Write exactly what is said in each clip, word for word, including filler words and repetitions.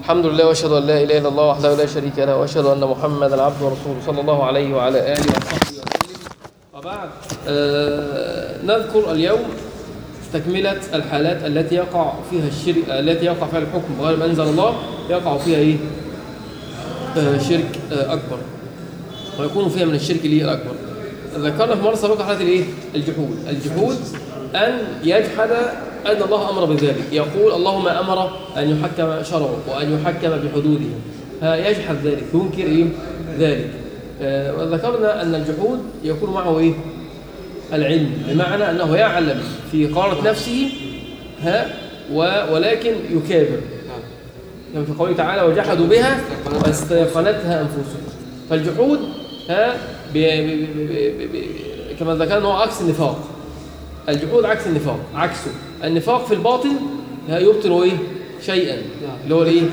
الحمد لله واشهد ان لا اله الا الله وحده لا شريك له واشهد ان محمدا عبده ورسوله صلى الله عليه وعلى اله وصحبه وسلم. وبعد آه نذكر اليوم تكملة الحالات التي يقع فيها الشرك، التي يقع فيها الحكم بغير ما انزل الله، يقع فيها ايه؟ آه شرك آه اكبر، ويكون فيها من الشرك الايه الاكبر. ذكرنا في مرة سابقة حالة الايه؟ الجحود. الجحود ان يجحد أن الله أمر بذلك، يقول اللهم أمر أن يحكم شرعه وأن يحكم بحدوده، يجحد ذلك، ينكر إيه؟ ذلك. آه وذكرنا أن الجحود يكون معه إيه؟ العلم، بمعنى أنه يعلم في قرارة نفسه ها ولكن يكابر، كما في قوله تعالى وجحدوا بها واستيقنتها أنفسهم. فالجحود ها بي بي بي بي بي كما ذكرنا هو عكس النفاق. الجحود عكس النفاق، عكسه النفاق في الباطن يبطل ايه شيئا اللي هو الايه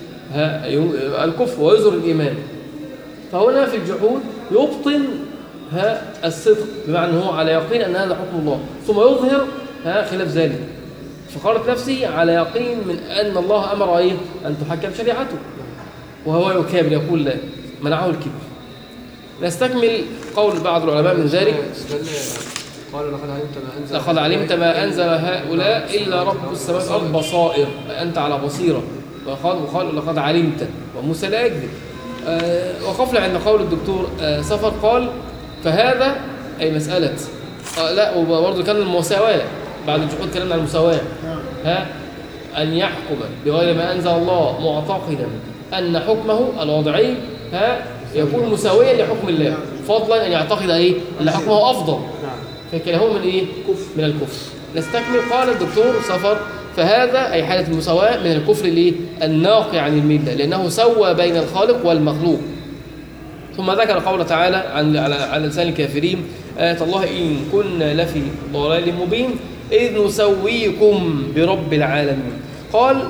الكفر ويظهر الايمان. فهنا في الجحود يبطن ها الصدق، بمعنى هو على يقين ان هذا حكم الله، ثم يظهر ها خلاف ذلك، فقالت نفسه على يقين من ان الله امر ايه ان تحكم شريعته، وهو يكابر يقول لا، منعه الكبر. نستكمل قول بعض العلماء من ذلك. قال لقد علمت ما أنزل لقد علمت ما أنزل هؤلاء إلا رب السماوات والأرض بصائر، أنت على بصيرة. وقال وقال لقد علمت، وموسى لا يكذب. أه وقفنا عند قول الدكتور أه سفر، قال فهذا أي مسألة أه لا، وبرضه كان المساواة بعد الجحود، كلامنا عن المساواة، ها أن يحكم بغير ما أنزل الله معتقدا أن حكمه الوضعي ها يكون مساويا لحكم الله، فضلا أن يعتقد إيه أن حكمه أفضل، فكلاهما من ايه؟ من الكفر. نستكمل. قال الدكتور سفر فهذا اي حاله المساواه من الكفر الايه؟ الناقي عن المله، لانه سوى بين الخالق والمخلوق. ثم ذكر قوله تعالى عن على لسان الكافرين آية الله ان كنا لفي ضلال مبين اذ نسويكم برب العالمين. قال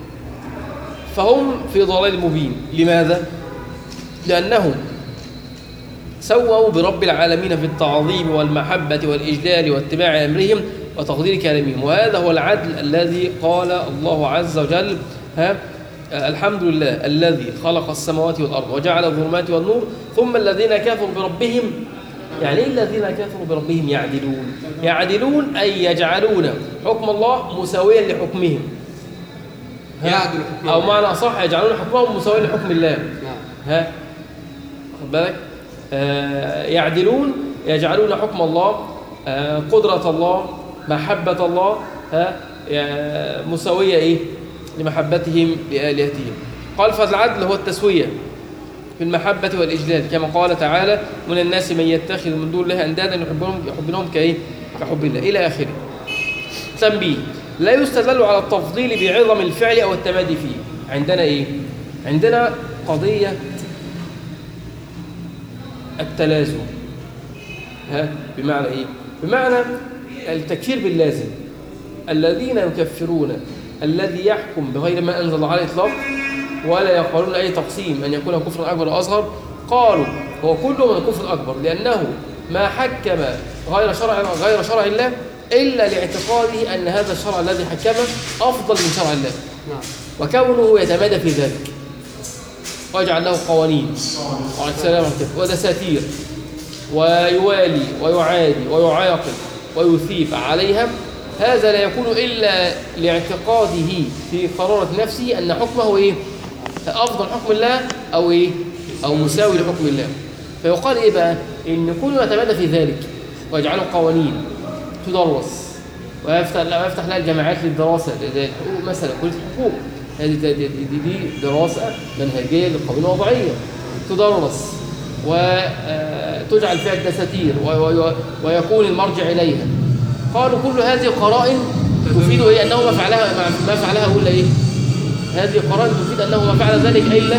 فهم في ضلال مبين. لماذا؟ لانهم سووا برب العالمين في التعظيم والمحبة والإجلال واتباع أمرهم وتقدير كلامهم، وهذا هو العدل الذي قال الله عز وجل ها الحمد لله الذي خلق السماوات والأرض وجعل الظلمات والنور ثم الذين كفروا بربهم. يعني الذين كفروا بربهم يعدلون، يعدلون أي يجعلون حكم الله مساويا لحكمهم، يعدل أو معنى صح يجعلون حكمهم مساويا لحكم الله. ها خد بالك، آه يعدلون يجعلون حكم الله آه قدرة الله محبة الله آه مساوية إيه لمحبتهم لآلهتهم. قال فالعدل هو التسوية في المحبة والإجلال، كما قال تعالى من الناس من يتخذ من دون الله أندادا يحبونهم يحبونهم كإيه كحب الله إلى آخره. تنبيه: لا يستدل على التفضيل بعظم الفعل أو التمادي فيه. عندنا إيه؟ عندنا قضية التلازم. ها بمعنى ايه؟ بمعنى التكفير باللازم. الذين يكفرون الذي يحكم بغير ما انزل الله على الاطلاق ولا يقولون اي تقسيم ان يكون كفرا اكبر او اصغر، قالوا هو كله من كفر اكبر، لانه ما حكم غير شرع غير شرع الله الا لاعتقاده ان هذا الشرع الذي حكمه افضل من شرع الله، وكونه يتمادى في ذلك ويجعل له قوانين وعلى السلام ودساتير ويوالي ويعادي ويعاقب ويثيب عليها. هذا لا يكون إلا لاعتقاده في قرارة نفسه أن حكمه إيه؟ أفضل حكم الله أو إيه؟ أو مساوي لحكم الله. فيقال إيه بقى؟ إن كل يتمادى في ذلك ويجعله قوانين تدرس ويفتح ويفتح لها الجامعات للدراسة مثلا كلية الحقوق، هذه دي, دي, دي دراسة منهجية للقوانين الوضعية تدرس وتجعل فيها الدساتير ويكون المرجع إليها. قالوا كل هذه قرائن تفيد إيه؟ أنه ما فعلها ما فعلها ولا إيه؟ هذه قرائن تفيد أنه ما فعل ذلك إلا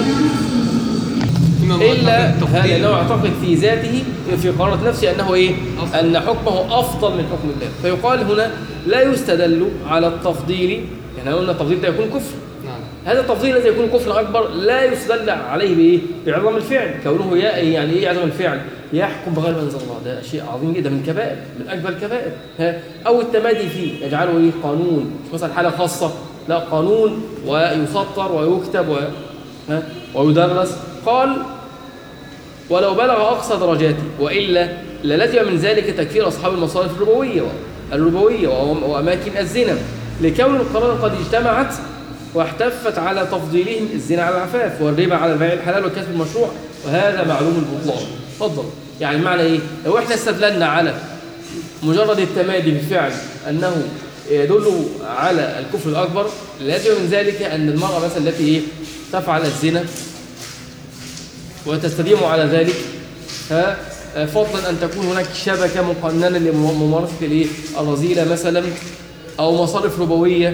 إلا لأنه يعتقد في ذاته في قرارة نفسه أنه إيه؟ أن حكمه أفضل من حكم الله. فيقال هنا لا يستدل على التفضيل، يعني قلنا التفضيل ده يكون كفر. هذا التفضيل الذي يكون كفر أكبر لا يستدل عليه بإيه؟ بعظم الفعل، كونه يعني إيه عظم الفعل؟ يحكم بغير ما أنزل الله، ده شيء عظيم جدا من كبائر، من أكبر الكبائر. أو التمادي فيه يجعله إيه؟ قانون، مش مثلا حالة خاصة لا، قانون ويسطر ويكتب و... ها؟ ويدرس. قال ولو بلغ أقصى درجاته، وإلا للزم من ذلك تكفير أصحاب المصارف الربوية الربوية وأماكن الزنا، لكون القرائن قد اجتمعت واحتفت على تفضيلهم الزنا على العفاف، والربا على البيع الحلال والكسب المشروع، وهذا معلوم البطلان. اتفضل. يعني معنى إيه؟ لو إحنا استدللنا على مجرد التمادي بفعل أنه يدل على الكفر الأكبر، لازم من ذلك أن المرأة مثلا التي إيه؟ تفعل الزنا وتستديم على ذلك، فضلا أن تكون هناك شبكة مقننة لممارسة الإيه؟ الرذيلة مثلا، أو مصارف ربوية.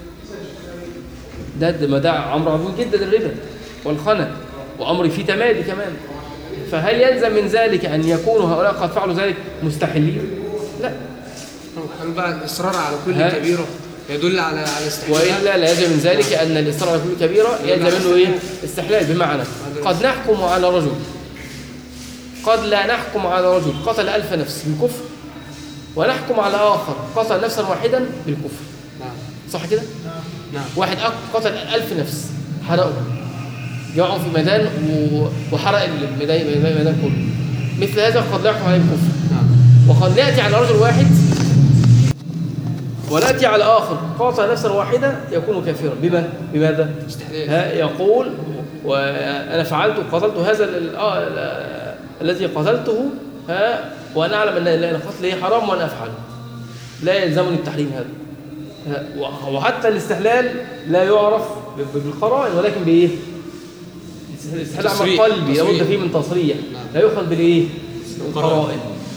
ده ما ده أمر عظيم جدا، الربا والخنا، وأمر فيه تمادي كمان. فهل يلزم من ذلك أن يكونوا هؤلاء قد فعلوا ذلك مستحلين؟ لا. هل بقى الإصرار على كل كبيرة يدل على على استحلال؟ وإلا لازم من ذلك أن الإصرار على كل كبيرة يلزم منه إيه؟ استحلال. بمعنى قد نحكم على رجل، قد لا نحكم على رجل قتل ألف نفس بالكفر، ونحكم على آخر قتل نفسا واحدا بالكفر. نعم. صح كده؟ نعم. واحد قتل ألف نفس، حرقه، جمعوا في ميدان وحرق الميدان الميدان كله. مثل هذا قد لا يحكم عليه بالكفر. نعم. وقد نأتي على رجل واحد ونأتي على آخر قاتل نفسا واحدة يكون كافرا. بما بماذا؟ استحلال. يقول وأنا فعلت قتلت هذا الذي قتلته، ها، وأنا أعلم أن القتل حرام وأنا أفعله، لا يلزمني التحريم هذا. وحتى الاستحلال لا يعرف بالقرائن، ولكن بإيه؟ الاستحلال عمل قلبي لابد فيه من تصريح، لا يؤخذ بالإيه؟ بالقرائن.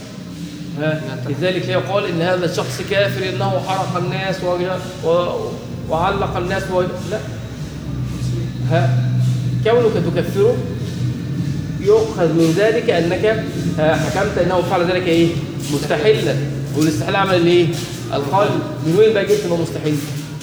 لذلك يقال إن هذا الشخص كافر إنه حرق الناس وعلق الناس و... لا. ها، كونك تكفره يؤخذ من ذلك أنك حكمت أنه فعل ذلك إيه؟ مستحيلا. والاستحلال عمل الإيه؟ القلب. من وين بقى جبت أنه مستحيل؟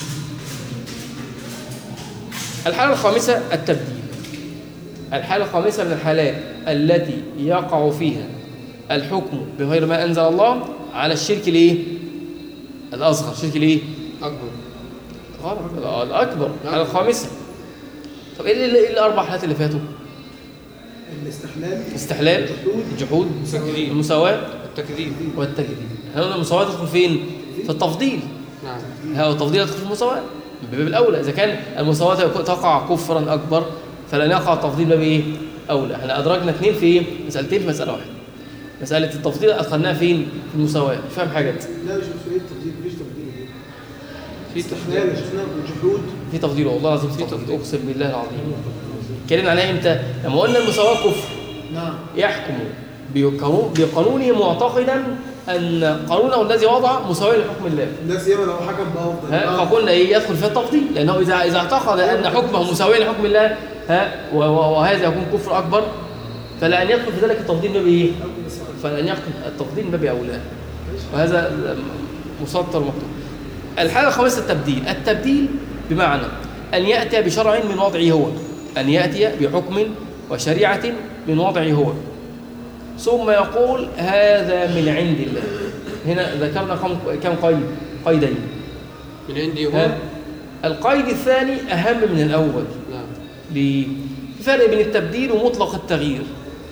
الحالة الخامسة التبديل. الحالة الخامسة من الحالات التي يقع فيها الحكم بغير ما أنزل الله على الشرك الإيه؟ الأصغر. الشرك الإيه؟ أكبر. غلط. الأكبر. الحالة الخامسة. طب إيه اللي الأربع حالات اللي فاتوا؟ الاستحلال، استحلال، الجحود، المساواة، التكذيب والتكذيب. هنا المساواة تدخل فين؟ في التفضيل. نعم. ها، التفضيل يدخل في المساواة باب الأولى. إذا كان المساواة تقع كفرا أكبر فلن يقع التفضيل باب إيه؟ أولى. احنا أدركنا اثنين في إيه؟ مسألتين في مسألة واحدة. مسألة التفضيل أدخلناها فين؟ في المساواة. فاهم حاجة؟ لا مش في التفضيل، مفيش تفضيل. في استحلال يا شيخنا والجحود. في تفضيل والله العظيم، في تفضيل، أقسم بالله العظيم. اتكلمنا عليها إمتى؟ لما قلنا المساواة كفر. نعم. يحكم بقانونه معتقدا أن قانونه الذي وضع مساوي لحكم الله. الناس ياما لو حكم بأفضل. ها، فقلنا إيه؟ يدخل في التفضيل، لأنه إذا إذا اعتقد أن حكمه مساوي لحكم الله، ها، وهذا يكون كفر أكبر، فلأن يدخل في ذلك التفضيل باب إيه؟ فلأن يدخل التفضيل باب أولى. وهذا مسطر مكتوب. الحالة الخامسة التبديل. التبديل بمعنى أن يأتي بشرع من وضعه هو، أن يأتي بحكم وشريعة من وضعه هو، ثم يقول هذا من عند الله. هنا ذكرنا كم قيد؟ قيدين. من عندي هو. القيد الثاني أهم من الأول. نعم. ليه؟ فرق بين التبديل ومطلق التغيير.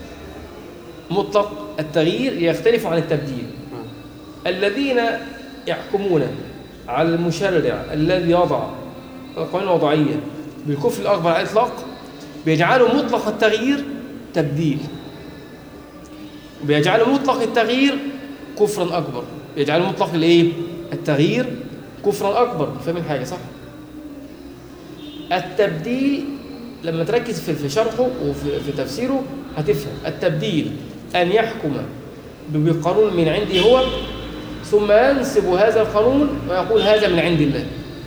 مطلق التغيير يختلف عن التبديل. نعم. الذين يحكمون على المشرع الذي يضع القوانين الوضعية بالكفر الأكبر على الإطلاق بيجعلوا مطلق التغيير تبديل، وبيجعلوا مطلق التغيير كفرا أكبر. بيجعلوا مطلق الإيه؟ التغيير كفرا أكبر. فاهمين حاجة صح؟ التبديل لما تركز في شرحه وفي تفسيره هتفهم. التبديل أن يحكم بقانون من عنده هو، ثم ينسب هذا القانون ويقول هذا من عند الله،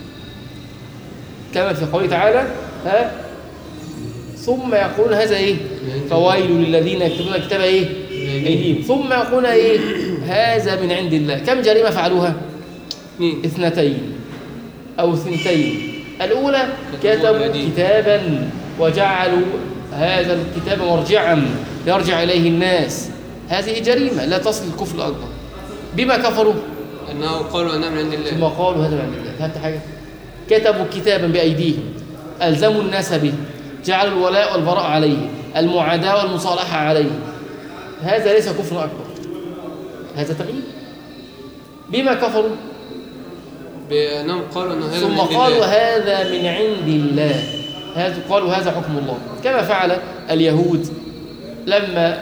كما في قوله تعالى ها، ثم يقولون هذا ايه؟ فويل للذين يكتبون الكتاب ايه؟ ايديهم، ثم يقولون ايه؟ هذا من عند الله. كم جريمه فعلوها؟ اثنتين او ثنتين. الاولى كتبوا كتابا وجعلوا هذا الكتاب مرجعا يرجع اليه الناس، هذه جريمه لا تصل للكفر الاكبر. بما كفروا انه قالوا انها من عند الله، ثم قالوا هذا من عند الله. فهمت حاجه؟ كتبوا كتابا بأيديهم ألزموا الناس به، جعلوا الولاء والبراء عليه، المعاداة والمصالحة عليه، هذا ليس كفر أكبر، هذا تغيير. بما كفروا؟ بأنهم قالوا أنه هذا ثم من عند قالوا الله. هذا من عند الله، هذا قالوا هذا حكم الله، كما فعل اليهود لما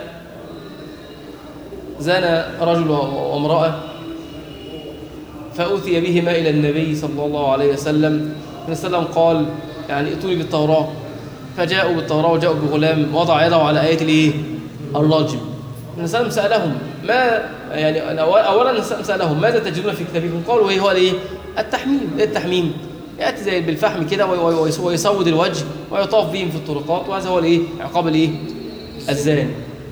زنى رجل وامرأة فأتي بهما إلى النبي صلى الله عليه وسلم. النبي صلى الله عليه وسلم قال يعني ائتوني بالتوراة، فجاءوا بالتوراة وجاءوا بغلام وضع يده على آية الإيه؟ الرجم. النبي صلى الله عليه وسلم سألهم ما يعني أولا النبي سألهم ماذا تجدون في كتابكم؟ قالوا إيه هو الإيه؟ التحميم. إيه التحميم؟ يأتي زي بالفحم كده ويسود الوجه ويطاف بهم في الطرقات، وهذا هو الإيه؟ عقاب الإيه؟ الزاني.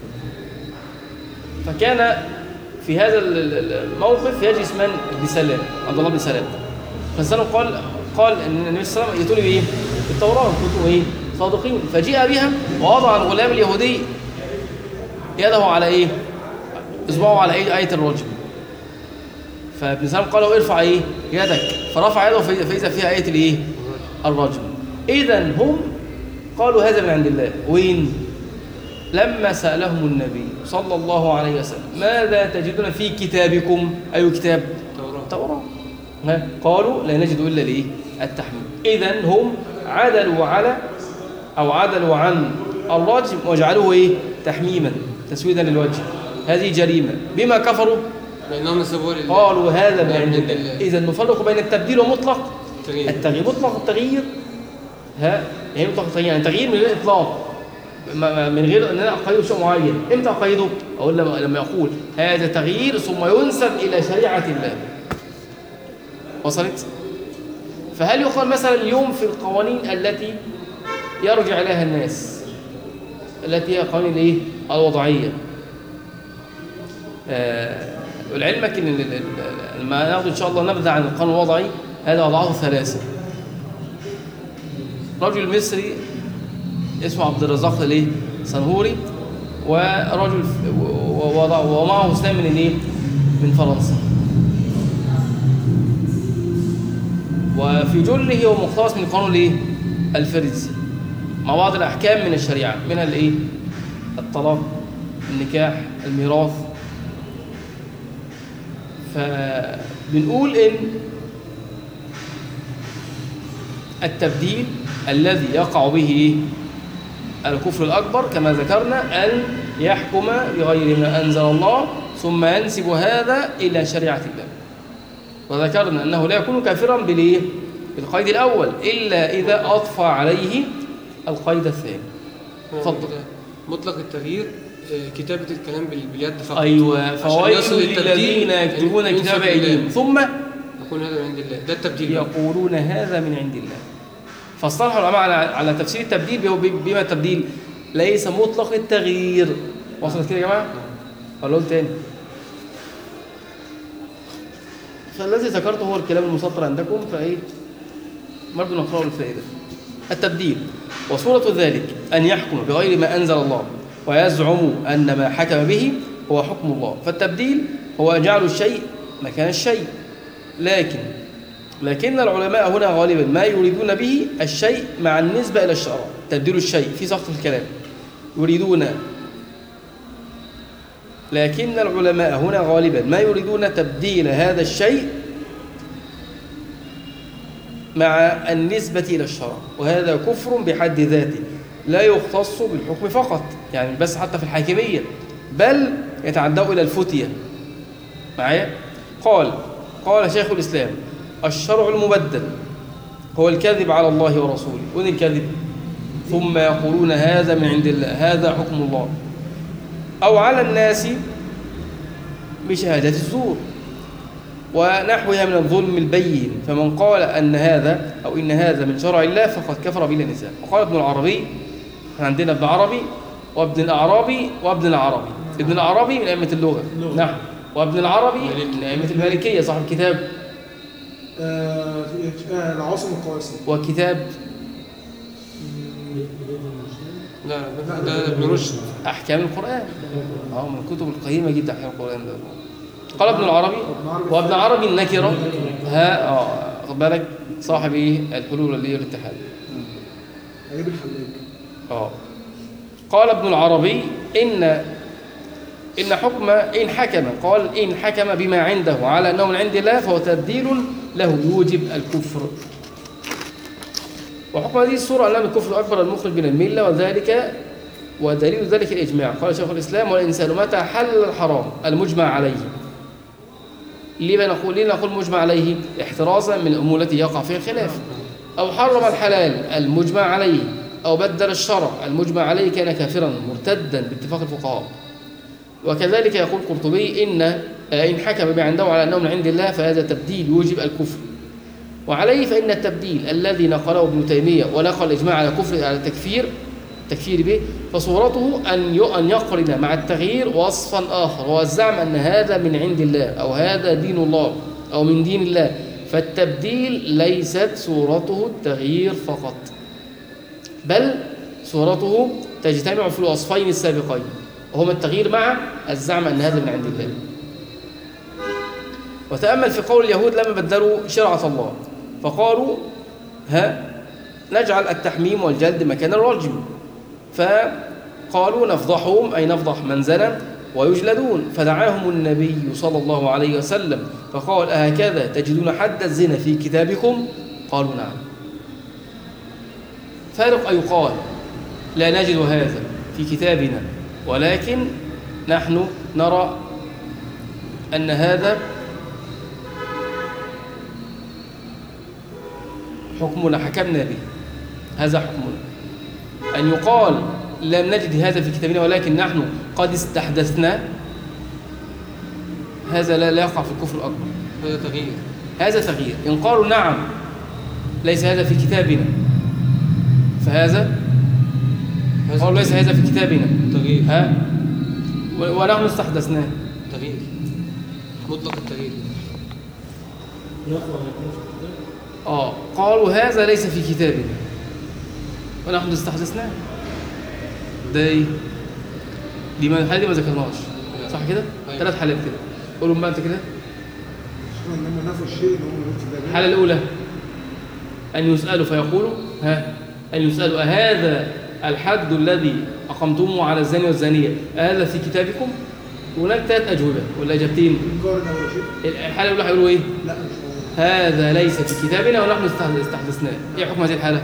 فكان في هذا الموقف يجلس من؟ ابن سلام، عبد الله بن سلام. فسلم قال قال ان النبي صلى الله عليه وسلم يأتوني بايه؟ بالتوراه كنتم ايه؟ صادقين. فجيء بها ووضع الغلام اليهودي يده على ايه؟ اصبعه على ايه؟ آية الرجم. فابن سلام قال له ارفع ايه؟ يدك، فرفع يده فاذا فيها آية الايه؟ الرجم. اذا هم قالوا هذا من عند الله. وين؟ لما سألهم النبي صلى الله عليه وسلم ماذا تجدون في كتابكم؟ أي كتاب؟ التوراة. قالوا لا نجد إلا ليه؟ التحميم. إذن هم عدلوا على أو عدلوا عن الرجم وجعلوه إيه؟ تحميما، تسويدا للوجه. هذه جريمة. بما كفروا؟ لأنهم نسبوه لله. قالوا هذا من عند الله. إذن نفرق بين التبديل ومطلق التغيير. التغيير مطلق التغيير ها يعني مطلق التغيير يعني تغيير من غير إطلاق، من غير ان انا اقيده شيء معين. امتى اقيده؟ اقول لما لما يقول هذا تغيير ثم ينسب الى شريعه الله. وصلت؟ فهل يقال مثلا اليوم في القوانين التي يرجع اليها الناس التي هي قوانين الايه؟ الوضعيه. آه ولعلمك ان لما ناخذ ان شاء الله نبذه عن القانون الوضعي، هذا وضعه ثلاثه. رجل مصري اسمه عبد الرزاق الايه؟ صنهوري، ورجل ومعه اسلام من الايه؟ من فرنسا. وفي جله هو مقتبس من القانون الايه؟ الفرنسي، مع بعض الاحكام من الشريعه، منها الايه؟ الطلاق، النكاح، الميراث. فبنقول ان التبديل الذي يقع به الكفر الأكبر كما ذكرنا أن يحكم بغير ما أنزل الله ثم ينسب هذا إلى شريعة الله. وذكرنا أنه لا يكون كافرا بالإيه؟ بالقيد الأول إلا إذا أضفى عليه القيد الثاني. تفضل. مطلق التغيير كتابة الكلام باليد فقط. أيوة. فويل للذين يكتبون كتاب أيديهم ثم يقول هذا من عند الله. ده التبديل. يقولون هذا من عند الله. فاصطلح العلماء على على تفسير التبديل بما التبديل ليس مطلق التغيير. وصلت كده يا جماعه؟ قالوا تاني. فالذي ذكرته هو الكلام المسطر عندكم، فايه برضه نقرأه الفائده. التبديل وصورة ذلك أن يحكم بغير ما أنزل الله ويزعم أن ما حكم به هو حكم الله. فالتبديل هو جعل الشيء مكان الشيء، لكن لكن العلماء هنا غالبا ما يريدون به الشيء مع النسبة إلى الشرع. تبديل الشيء في سقط في الكلام يريدون، لكن العلماء هنا غالبا ما يريدون تبديل هذا الشيء مع النسبة إلى الشرع، وهذا كفر بحد ذاته لا يختص بالحكم فقط، يعني بس حتى في الحاكمية، بل يتعدوا إلى الفتية. معايا؟ قال قال شيخ الإسلام الشرع المبدل هو الكذب على الله ورسوله. وين الكذب؟ ثم يقولون هذا من عند الله، هذا حكم الله، أو على الناس بشهادة الزور ونحوها من الظلم البين. فمن قال أن هذا أو إن هذا من شرع الله فقد كفر بلا نزاع. وقال ابن العربي، عندنا ابن عربي وابن الأعرابي وابن العربي. ابن العربي من أئمة اللغة، نعم، وابن العربي من أئمة المالكية صاحب كتاب آه العاصم القواسم وكتاب لا ده ابن رشد أحكام القرآن، اه من الكتب القيمة جدا أحكام القرآن ده. قال ابن العربي وابن عربي النكرة ها اه واخد بالك صاحب ايه الحلول اللي هي الاتحاد. اجيب الحلاج. اه قال ابن العربي ان ان حكم ان حكم قال ان حكم بما عنده على انه من عند الله فهو تبديل له يوجب الكفر. وحكم هذه الصورة أنها من الكفر الأكبر المخرج من الملة، وذلك ودليل ذلك الإجماع. قال شيخ الإسلام: والإنسان متى حل الحرام المجمع عليه. ليه نقول ليه نقول مجمع عليه؟ احترازا من الأمور التي يقع فيها الخلاف. أو حرم الحلال المجمع عليه، أو بدل الشرع المجمع عليه كان كافرا مرتدا باتفاق الفقهاء. وكذلك يقول القرطبي إن إن حكم بما عنده على أنه من عند الله فهذا تبديل يوجب الكفر. وعليه فإن التبديل الذي نقله ابن تيمية ونقل الإجماع على كفر على التكفير تكفير به فصورته أن أن يقرن مع التغيير وصفا آخر، هو الزعم أن هذا من عند الله أو هذا دين الله أو من دين الله. فالتبديل ليست صورته التغيير فقط، بل صورته تجتمع في الوصفين السابقين، وهما التغيير مع الزعم أن هذا من عند الله. وتأمل في قول اليهود لما بدلوا شرعة الله فقالوا ها نجعل التحميم والجلد مكان الرجم، فقالوا نفضحهم أي نفضح من زنى ويجلدون. فدعاهم النبي صلى الله عليه وسلم فقال: أهكذا تجدون حد الزنا في كتابكم؟ قالوا نعم. فارق أن يقال لا نجد هذا في كتابنا، ولكن نحن نرى أن هذا حكمنا حكمنا به، هذا حكمنا. أن يقال لم نجد هذا في كتابنا ولكن نحن قد استحدثنا، هذا لا يقع في الكفر الأكبر، هذا تغيير. هذا تغيير. إن قالوا نعم ليس هذا في كتابنا فهذا قالوا ليس هذا في كتابنا تغيير، ها ونحن استحدثناه، تغيير مطلق التغيير. اه قالوا هذا ليس في كتابنا ونحن استحدثناه. ده ايه؟ دي ما الحاله دي ما ذكرناش صح كده؟ ثلاث حالات كده قولوا بقى انت كده. لما نفوا الشيء اللي هم الحاله الاولى ان يسالوا فيقولوا ها ان يسالوا أهذا الحد الذي اقمتموه على الزاني والزانيه أهذا في كتابكم؟ هناك ثلاث اجوبه ولا اجابتين. الحاله الاولى هيقولوا ايه؟ لا مش هذا ليس في كتابنا ونحن استحدثناه. ايه حكم هذه الحاله؟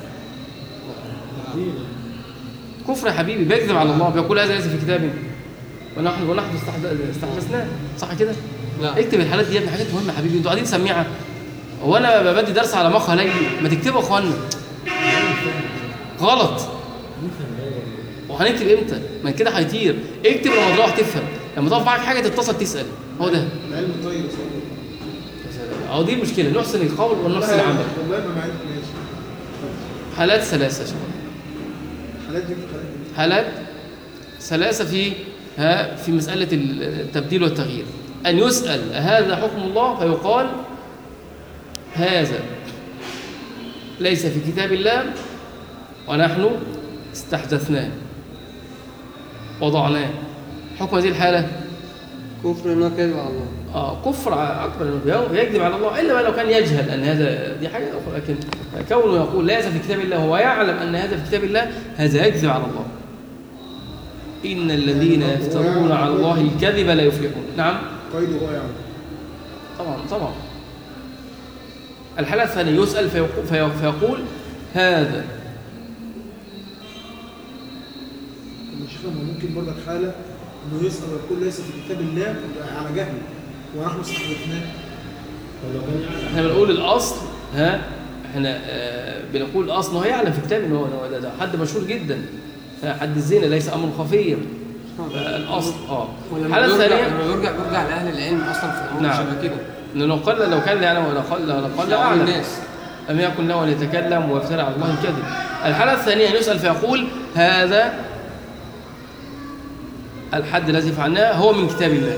كفر يا حبيبي، بيكذب على الله، بيقول هذا ليس في كتابنا ونحن ونحن استحدثناه صح كده؟ لا اكتب الحالات دي يا ابني، حاجات مهمه يا حبيبي، انتوا قاعدين سميعه. هو انا بدي درس على مخ ليلي؟ ما تكتبوا يا اخوانا، غلط. وهنكتب امتى؟ ما كده هيطير. اكتب لما تروح تفهم، لما تقف معاك حاجه تتصل تسال. هو ده العلم طيب. اهو دي المشكله، نحسن القول ونحسن العمل. والله ما معاك ماشي. حالات ثلاثه يا شباب، حالات دي حالات ثلاثه في ها في مساله التبديل والتغيير. ان يسال هذا حكم الله فيقال هذا ليس في كتاب الله ونحن استحدثناه وضعناه. حكم هذه الحاله كفر انه كذب على الله. اه كفر اكبر، انه بيكذب على الله، الا ما لو كان يجهل ان هذا دي حاجه اخرى. لكن كونه يقول ليس في كتاب الله وهو يعلم ان هذا في كتاب الله هذا يكذب على الله. ان الذين يفترون على الله الكذب لا يفلحون. نعم قيده هو يعني طبعا طبعا. الحالة الثانية يسأل فيقول, فيقول هذا مش فاهم. ممكن برضه حالة انه يسأل ويقول ليس في كتاب الله على جهل ونحن استحدثناه. احنا بنقول الاصل ها احنا آه بنقول الاصل هو يعلم في كتابه ان هو ده, ده حد مشهور جدا، حد الزنا ليس امر خفيا. الاصل اه الحالة الثانية يرجع يرجع لاهل العلم اصلا في الامور نعم. شبه كده، لأنه قال لو كان يعلم ولا قال لا قال لا أعلم الناس لم يكن له أن يتكلم ويفترى على الله الكذب. الحالة الثانية يسأل فيقول هذا الحد الذي فعلناه هو من كتاب الله.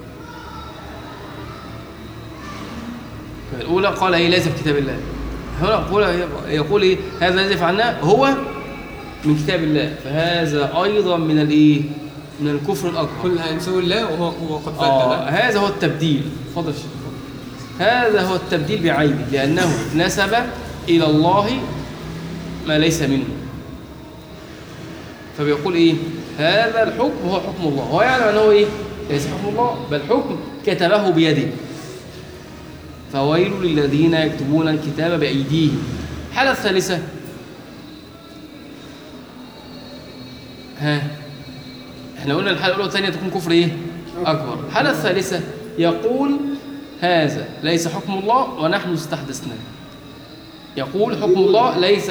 الأولى قال إيه ليس في كتاب الله، هنا يقول يقول إيه هذا الذي فعلناه هو من كتاب الله، فهذا أيضا من الإيه من الكفر الأكبر. كل هينسوا الله وهو وقد بدل. آه هذا هو التبديل. اتفضل يا شيخ. هذا هو التبديل بعيبه، لأنه نسب إلى الله ما ليس منه. فبيقول إيه؟ هذا الحكم هو حكم الله، هو يعلم أنه إيه؟ ليس حكم الله، بل حكم كتبه بيده. فويل للذين يكتبون الكتاب بأيديهم. الحالة الثالثة، ها احنا قلنا الحالة الأولى والثانية تكون كفر إيه؟ أكبر. الحالة الثالثة يقول هذا ليس حكم الله ونحن استحدثناه. يقول حكم الله ليس.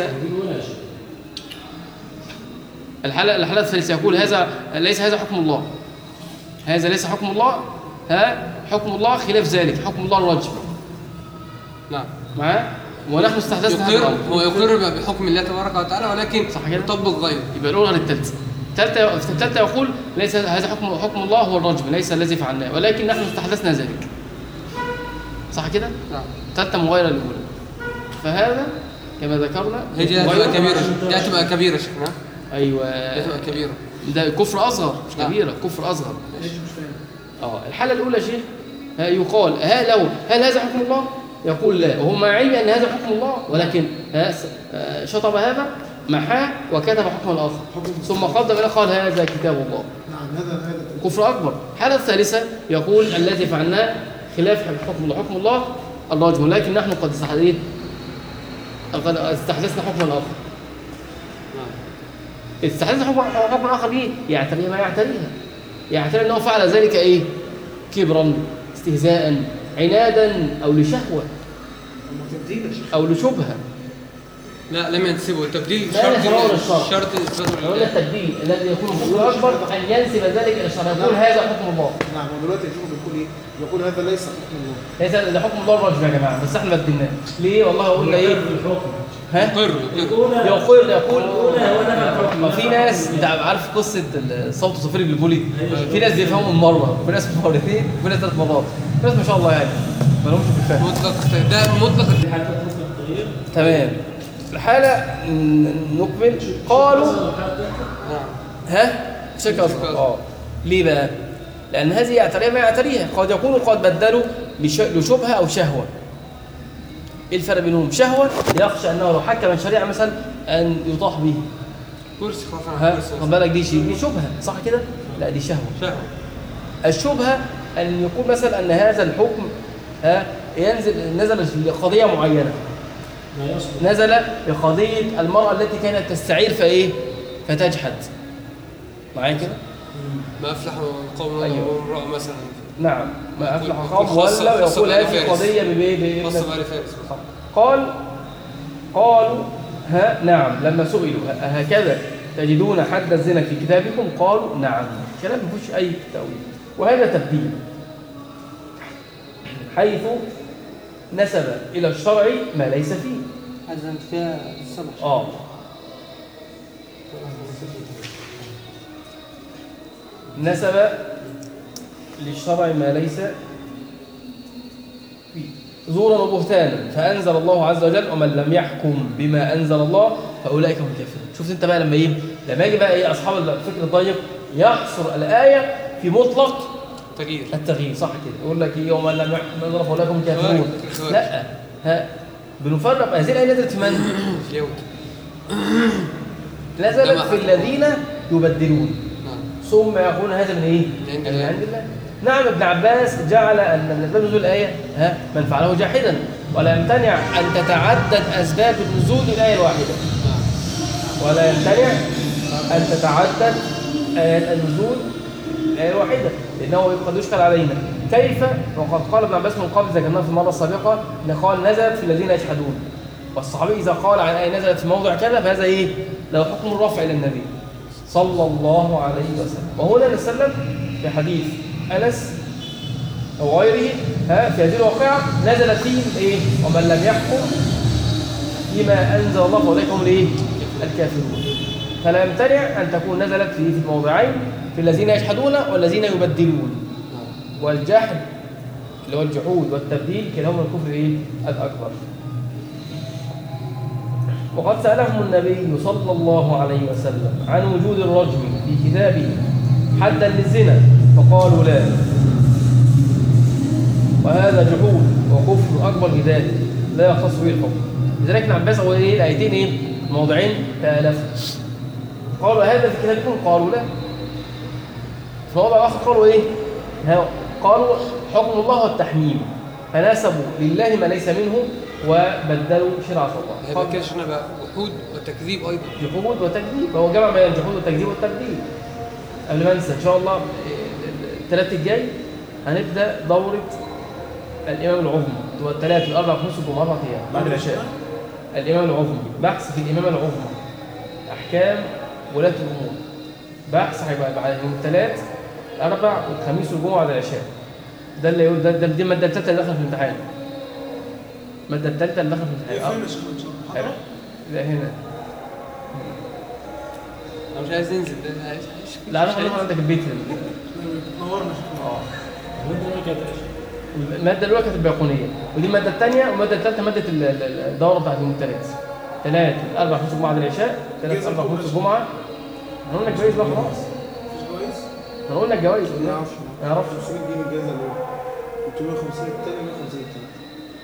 الحالة الحالة الثالثة يقول هذا ليس هذا حكم الله، هذا ليس حكم الله، ها حكم الله خلاف ذلك، حكم الله الرجم. نعم معاه؟ ونحن استحدثنا هذا يقر الأمر. هو يقر بحكم الله تبارك وتعالى، ولكن صح كده؟ يطبق غيره. يبقى الأولى غير الثالثة. الثالثة في الثالثة يقول ليس هذا حكم حكم الله هو الرجم، ليس الذي فعلناه، ولكن نحن استحدثنا ذلك. صح كده؟ نعم. الثالثة مغايرة للأولى. فهذا كما ذكرنا هي دي مغايرة. هتبقى كبيرة، دي هتبقى كبيرة شيخنا. أيوه دي هتبقى كبيرة. ده كفر أصغر مش نعم. كبيرة، كفر أصغر. مش فاهم. اه الحالة الأولى شيء يقال ها لو هل هذا حكم الله؟ يقول لا، وهو مع علم أن هذا حكم الله، ولكن شطب هذا محاه وكتب حكما آخر، ثم قدم إلى قال هذا كتاب الله. نعم هذا هذا كفر أكبر. الحالة الثالثة يقول الذي فعلناه خلاف حكم الله، حكم الله الرجم، لكن نحن قد استحدثنا قد استحدثنا حكما آخر. استحدثنا حكم حكم آخر به يعتري ما يعتريها، يعتري أنه فعل ذلك إيه؟ كبرا، استهزاء، عنادا، أو لشهوة، أو لشبهة. لا لم ينسبه التبديل. لا شرط يتفاوض الشرط. شرط إثبات لو قلنا التبديل الذي يكون كفر أكبر أن ينسب ذلك إلى الشرع، يقول هذا حكم الله. نعم هو دلوقتي الشيخ بيقول ايه؟ يقول هذا ليس حكم الله. ليس ده حكم الله الرجم يا جماعة، بس احنا بدلناه. ليه؟ والله قلنا ايه؟ ها؟ يقر يقر. يقول يقول ما في ناس انت عارف قصة صوت صفير البلبلي؟ في ناس بيفهموا مرة، وفي ناس مرتين، وفي ناس ثلاث مرات. في ناس ما شاء الله يعني ما لهمش في الفهم. مطلق ده مطلق. تمام. الحالة نكمل. قالوا ها؟ شك أصغر. اه ليه بقى؟ لأن هذه يعتريها ما يعتريها، قد يكونوا قد بدلوا لشبهة أو شهوة. إيه الفرق بينهم؟ شهوة يخشى أنه لو حكم الشريعة مثلا أن يطاح به. كرسي خلاص. ها؟ خد بالك دي شيء دي شبهة، صح كده؟ لا دي شهوة. شهوة. الشبهة أن يقول مثلا أن هذا الحكم ها ينزل نزل لقضية معينة. نزل لقضية المرأة التي كانت تستعير فإيه؟ فتجحد. معايا كده؟ ما أفلح قوم أيوه. وامرأة مثلا. نعم ما أفلح يقول قوم خاصة- ولا خاصة يقول بآل هذه فارس. قضية بإيه؟ خاصة بآل فارس. قال قالوا ها نعم لما سئلوا هكذا تجدون حد الزنا في كتابكم؟ قالوا نعم. كلام ما فيهوش أي تأويل، وهذا تبديل حيث نسب إلى الشرع ما ليس فيه. هذا فيها الصبح. آه نسب للشرع ما ليس فيه زورا وبهتانا، فأنزل الله عز وجل ومن لم يحكم بما أنزل الله فأولئك هم الكافرون. شفت أنت بقى لما إيه؟ لما يجي بقى إيه أصحاب الفكر الضيق يحصر الآية في مطلق تغيير. التغيير، صح كده؟ يقول لك إيه ومن لم يحكم بما أنزل الله فأولئك هم الكافرون. لا ها بنفرق. هذه الآية نزلت في من؟ في اليهود. نزلت في الذين يبدلون، نعم. ثم يقولون هذا من ايه؟ من عند من الله. عند الله. نعم ابن عباس جعل ان اسباب نزول الايه ها من فعله جاحدا، ولا يمتنع ان تتعدد اسباب النزول الايه الواحده، ولا يمتنع ان تتعدد ايات النزول الايه الواحده، لانه قد يشكل علينا كيف. وقد قال ابن عباس من قبل ذكرناه في المره السابقه ان قال نزلت في الذين يجحدون، والصحابي اذا قال عن ايه نزلت في موضع كذا فهذا ايه؟ له حكم الرفع الى النبي صلى الله عليه وسلم. وهنا نسلم في حديث أنس أو غيره ها في هذه الواقعة نزلت فيهم إيه؟ ومن لم يحكم بما أنزل الله فأولئك هم الإيه؟ الكافرون. فلا يمتنع أن تكون نزلت في في الموضعين في الذين يجحدون والذين يبدلون. والجحد اللي هو الجحود والتبديل كلاهما الكفر إيه؟ الأكبر. وقد سألهم النبي صلى الله عليه وسلم عن وجود الرجم في كتابه حدا للزنا فقالوا لا. وهذا جحود وكفر أكبر بذاته لا يختص به الحكم. لذلك ابن عباس هو ايه الآيتين ايه موضعين تآلفوا. قالوا هذا في كتابكم؟ قالوا لا. في موضع آخر قالوا ايه؟ قالوا حكم الله والتحميم، فنسبوا لله ما ليس منه وبدلوا شرعة الله. هذا كده شنو بقى؟ جحود وتكذيب ايضا. جحود وتكذيب، هو جمع بين الجحود والتكذيب والتبديل. قبل ما انسى ان شاء الله الثلاث الجاي هنبدا دوره الامام العظمى، هو الثلاث الاربع خمس الجمعه اربع ايام بعد العشاء. الامام العظمى، بحث في الامامه العظمى، احكام ولاة الامور. بحث هيبقى بعد يوم الثلاث الاربع والخميس والجمعه بعد العشاء. ده اللي يقول ده, ده دي الماده الثالثه اللي داخله في الامتحان. الماده الثالثه اللي داخله في الامتحان. فين يا شيخ ان شاء الله؟ لا هنا. انا مش عايز ننزل ده عايز لا انا هروح عندك البيت هنا. نورنا يا شيخ. اه الماده الاولى كانت البيقونيه، ودي الماده الثانيه، والماده الثالثه ماده الدوره بتاعت يوم الثلاث. ثلاث اربع خمس الجمعه بعد العشاء، ثلاث اربع خمس الجمعه. هنقول لك جوائز بقى خلاص. مش كويس؟ هنقول لك جوائز ما ما نعرفش. نعرفش. خمسمية جنيه الجائزه الاولى. ثلاثمية وخمسين الثانيه، مية وخمسين الثالثه.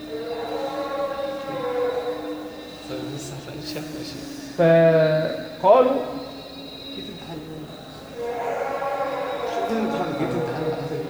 طيب لسه هتلاقي الشيخ ماشي. فقالوا جيت امتحان شوف الامتحان جيت امتحان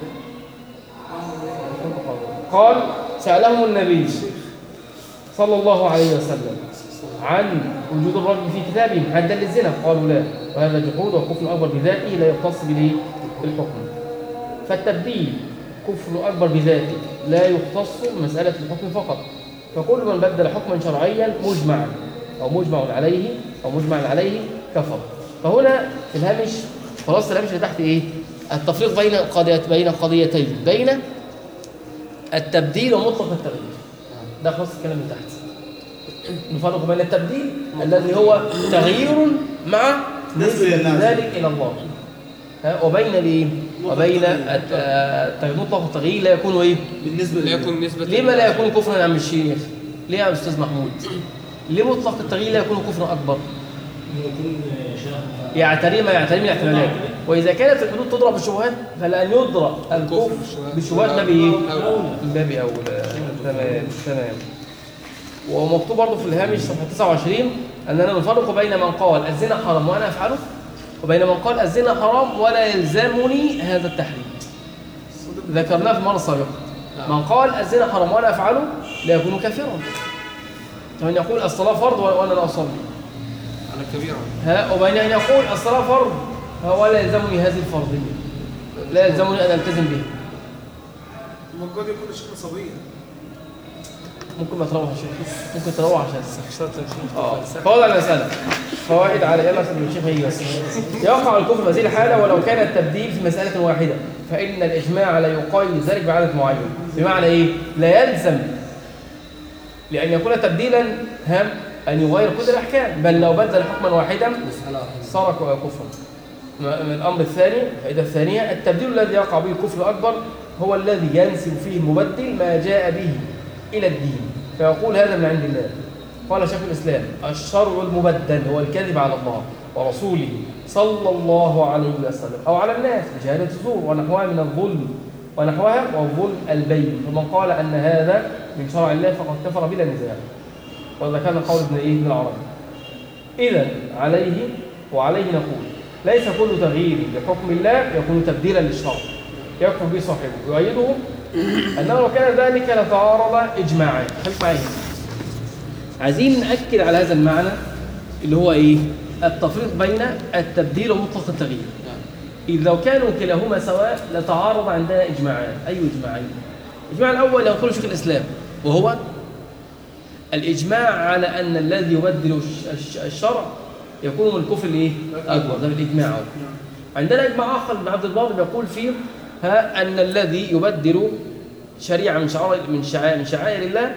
قال سألهم النبي صلى الله عليه وسلم عن وجود الرجل في كتابهم حدا للزنا، قالوا لا، وهذا جحود وكفر أكبر بذاته لا يختص به بالحكم. فالتبديل كفر أكبر بذاته لا يختص بمسألة الحكم فقط، فكل من بدل حكما شرعيا مجمعا أو مجمع عليه أو مجمع عليه كفر. فهنا في الهامش خلاص الهامش اللي تحت إيه؟ التفريق بين قضيت بين قضيتين، بين التبديل ومطلق التغيير. ده خلاص الكلام اللي تحت. نفرق بين التبديل الذي هو تغيير مع نسبة ذلك إلى الله، وبين الايه؟ وبين مطلق التغيير لا يكون ايه؟ بالنسبه لا يكون نسبة. لما لا يكون كفرا يا عم الشيخ؟ ليه يا استاذ محمود؟ ليه مطلق التغيير لا يكون كفرا اكبر؟ يعتري ما يعتري من الاحتمالات، واذا كانت الحدود تضرب بالشبهات فلان يضرب الكفر بالشبهات ده بايه؟ من باب اولى. تمام تمام. ومكتوب برضه في الهامش صفحه تسعة وعشرين اننا نفرق بين من قال الزنا حرام وانا افعله، وبين من قال الزنا حرام ولا يلزمني هذا التحريم. ذكرناه في مرة سابقة. من قال الزنا حرام وانا افعله لا يكون كافرا. ومن يقول الصلاة فرض وانا لا اصلي على كبيرة. ها، وبين ان يقول الصلاة فرض ولا يلزمني هذه الفرضية، لا يلزمني ان التزم بها. قد يكون الشيخ صبيا. ممكن ما تروح يا شيخ، ممكن تروح عشان اه فوضع المسألة فوائد على يلا الشيخ هيجي بس. يقع الكفر في هذه الحالة ولو كان التبديل في مسألة واحدة، فإن الإجماع لا يقيد ذلك بعدد معين. بمعنى إيه؟ لا يلزم لأن يكون تبديلا هم أن يغير كل الأحكام، بل لو بدل حكما واحدا صار كفرا. الأمر الثاني، الفائدة الثانية، التبديل الذي يقع به الكفر الأكبر هو الذي ينسب فيه المبدل ما جاء به إلى الدين، فيقول هذا من عند الله. قال شيخ الإسلام الشرع المبدل هو الكذب على الله ورسوله صلى الله عليه وسلم أو على الناس بشهادة الزور ونحوها من الظلم ونحوها والظلم البين، فمن قال أن هذا من شرع الله فقد كفر بلا نزاع. وهذا كان قول ابن إيه؟ ابن العربي. إذا عليه وعليه نقول ليس كل تغيير لحكم الله يكون تبديلا للشرع يكفر به صاحبه. يؤيده أنه لو كان ذلك لتعارض إجماعا. خليك معايا، عايزين نأكد على هذا المعنى اللي هو إيه؟ التفريق بين التبديل ومطلق التغيير. إذ لو كانوا كلاهما سواء لتعارض عندنا إجماعان. أي إجماعين؟ الإجماع الأول يقول شيخ الإسلام وهو الإجماع على أن الذي يبدل الشرع يكون من الكفر الإيه؟ الأكبر. ده بالإجماع. عندنا إجماع آخر ابن عبد البر بيقول فيه ها أن الذي يبدل شريعة من شعائر من شعائر من شعائر الله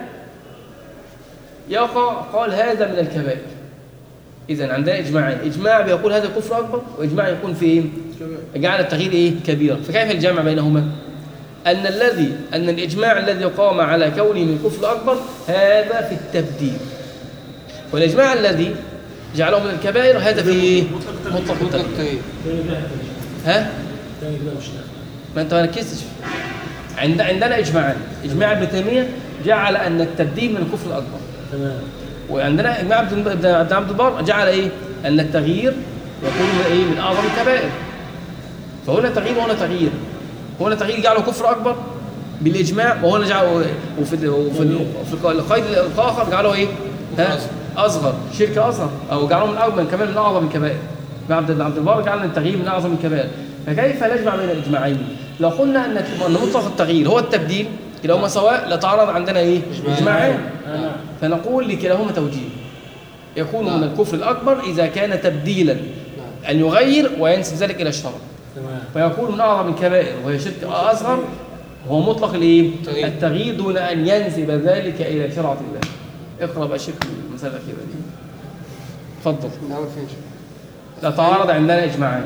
يقع، قال هذا من الكبائر. إذا عندنا إجماعين، إجماع بيقول هذا كفر أكبر، وإجماع يكون في إيه؟ جعل التغيير إيه؟ كبيرا. فكيف الجمع بينهما؟ أن الذي أن الإجماع الذي قام على كونه من الكفر الأكبر هذا في التبديل، والإجماع الذي جعله من الكبائر هذا في إيه؟ مطلق التغيير. ها؟ ما أنت ما ركزتش. عند عندنا اجماعان. اجماع ابن تيميه جعل ان التبديل من الكفر الاكبر. تمام. وعندنا اجماع ابن ابن عبد البر جعل ايه؟ ان التغيير يكون من ايه؟ من اعظم الكبائر. فهنا تغيير وهنا تغيير. هنا تغيير جعله كفر اكبر بالاجماع، وهنا جعله وفي وفي في القيد الاخر جعله ايه؟ ها؟ اصغر، شرك اصغر، او جعله من اعظم كمان من اعظم الكبائر. عبد عبد البر جعل التغيير من اعظم الكبائر. فكيف نجمع بين الاجماعين؟ لو قلنا ان ان مطلق التغيير هو التبديل كلاهما سواء لتعارض عندنا ايه؟ اجماعين. فنقول لكلاهما توجيه. يكون من الكفر الاكبر اذا كان تبديلا ان يغير وينسب ذلك الى الشرع. فيكون من اعظم الكبائر وهي شرك اصغر هو مطلق الايه؟ التغيير دون ان ينسب ذلك الى شرعه الله. اقرا بقى شيخ المساله الاخيره دي. اتفضل. الاول فين؟ لا تعارض عندنا اجماعان.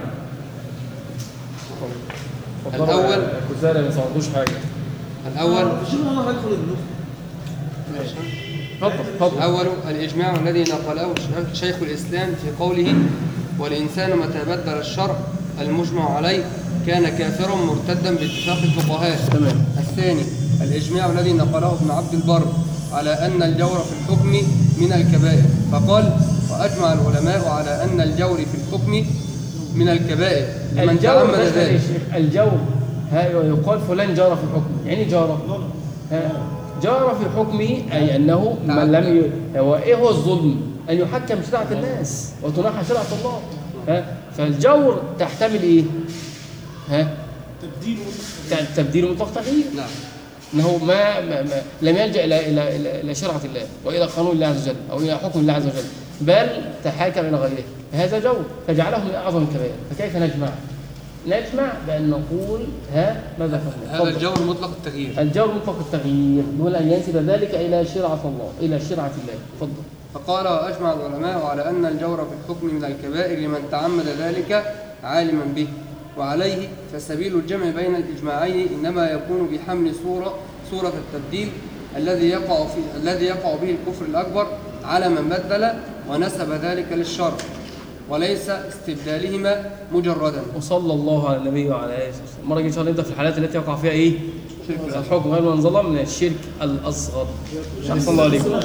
الاول كسالى ما صورتوش حاجه. الاول شوف انا هدخل النص. اتفضل اتفضل. الأول الإجماع الذي نقله شيخ الإسلام في قوله والإنسان متى بدل الشرع المجمع عليه كان كافرا مرتدا باتفاق الفقهاء. تمام. الثاني الإجماع الذي نقله ابن عبد البر على أن الجور في الحكم من الكبائر، فقال وأجمع العلماء على أن الجور في الحكم من الكبائر لمن تعمد ذلك. الجور ها يقال فلان جار في الحكم، يعني جار ها جار في حكمه أي أنه من لم ي... هو إيه هو الظلم؟ أن يحكم شريعة الناس وتنحى شريعة الله. ها فالجور تحتمل إيه؟ ها تبديل تبديل مطلق تغيير. نعم. أنه ما, ما, ما لم يلجأ إلى إلى إلى, إلى شريعة الله وإلى قانون الله عز وجل أو إلى حكم الله عز وجل، بل تحاكم إلى غيره. هذا جور فجعله من أعظم الكبائر. فكيف نجمع؟ نجمع بأن نقول ها ماذا فهمنا؟ هذا الجور مطلق التغيير. الجور مطلق التغيير دون أن ينسب ذلك إلى شرعة الله إلى شرعة الله. تفضل. فقال وأجمع العلماء على أن الجور في الحكم من الكبائر لمن تعمد ذلك عالما به، وعليه فسبيل الجمع بين الإجماعين إنما يكون بحمل صورة صورة التبديل الذي يقع في الذي يقع به الكفر الأكبر على من بدل ونسب ذلك للشرع، وليس استبدالهما مجردا. وصلى الله على النبي وعلى اله وصحبه. المره الجايه ان شاء الله نبدا في الحالات التي يقع فيها ايه؟ الحكم غير من ظلم من الشرك الاصغر. احسن الله عليكم.